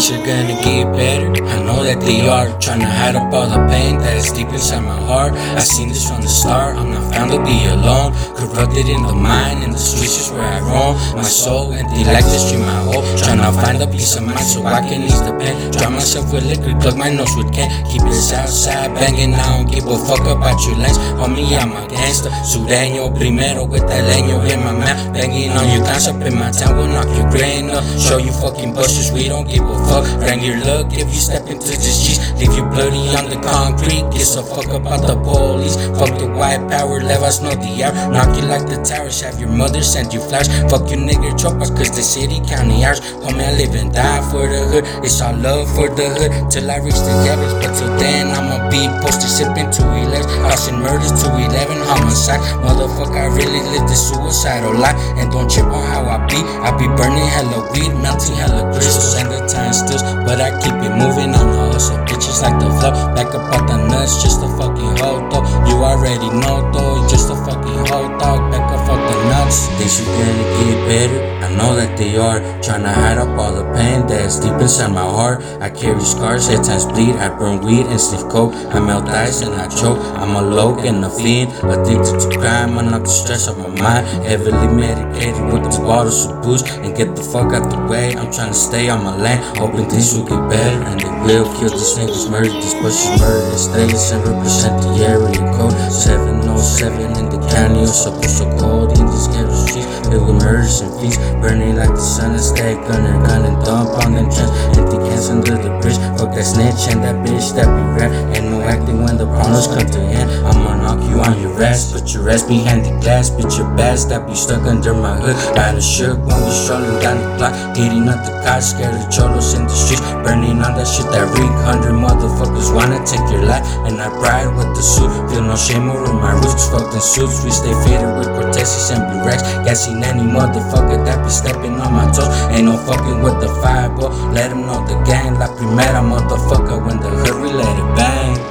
Things are gonna get better, I know that they are. Tryna hide up all the pain that is deep inside my heart. I seen this from the start, I'm not found to be alone. Corrupted in the mind, in the streets is where I roam. My soul empty like the stream I hope. Tryna find a peace of mind so I can ease the pain. Drown myself with liquor, plug my nose with can. Keep it outside, banging, I don't give a fuck about your lanes. Homie, I'm a gangster, sureño primero with that leño in my mouth. Banging on your guns up in my town, we'll knock your brain up. Show you fucking busters, we don't give a fuck. Bring your luck if you step into the streets. Leave you bloody on the concrete. Gives a fuck about the police. Fuck the white power, let us know the hour. Knock you like the towers, have your mother send you flowers. Fuck you nigga tropas, cause the city county ours. Homie, I live and die for the hood. It's all love for the hood till I reach the heavens. But till then, I'ma be posted sipping 211. Causing murders 211 homicide. Motherfucker, I really live the suicidal life. And don't trip on how I be burning hella weed, melting hella crystals and the time stills. But I keep it moving on the hustle. Bitches like the flow, back up out the nuts, just a fucking hoe though. You already know though, just a fucking hoe dog, back up out the nuts. Things are gonna get better, I know that they are. Tryna hide up all the pain that's deep inside my heart. I carry scars, at times bleed, I burn weed and sniff coke. I melt ice and I choke, I'm a loke and a fiend. Addicted to crime, I knock the stress off my mind. Heavily medicated with the bottles of booze. And get the fuck out the way, I'm tryna stay on my lane. Hoping things will get better, and they will. Kill these niggas, murder these pussies, murder the states, and represent the area code 707 in the county. So cold in these ghetto streets, filled with murders and feasts. Burning like the sun and stay gun and dump on them trends. Empty cans under the bridge. Fuck that snitch and that bitch that be rap. Ain't no acting when the problems come to end. I'ma knock you on your ass, put your ass behind the glass. Bitch your bass that be stuck under my hood. Kinda shook when we strolling down the block, hitting up the cops, scared of cholos in the streets. Burning on that shit that reek. 100 motherfuckers wanna take your life, and I ride with the suit. Feel no shame over my roots. Fuck the suits, we stay faded with Cortezes and Blue Racks. Gassing any motherfucker that be stepping on my toes. Ain't no fucking with the fire, boy. Let them know the gang, La Primera motherfucker. When the hood, we let it bang.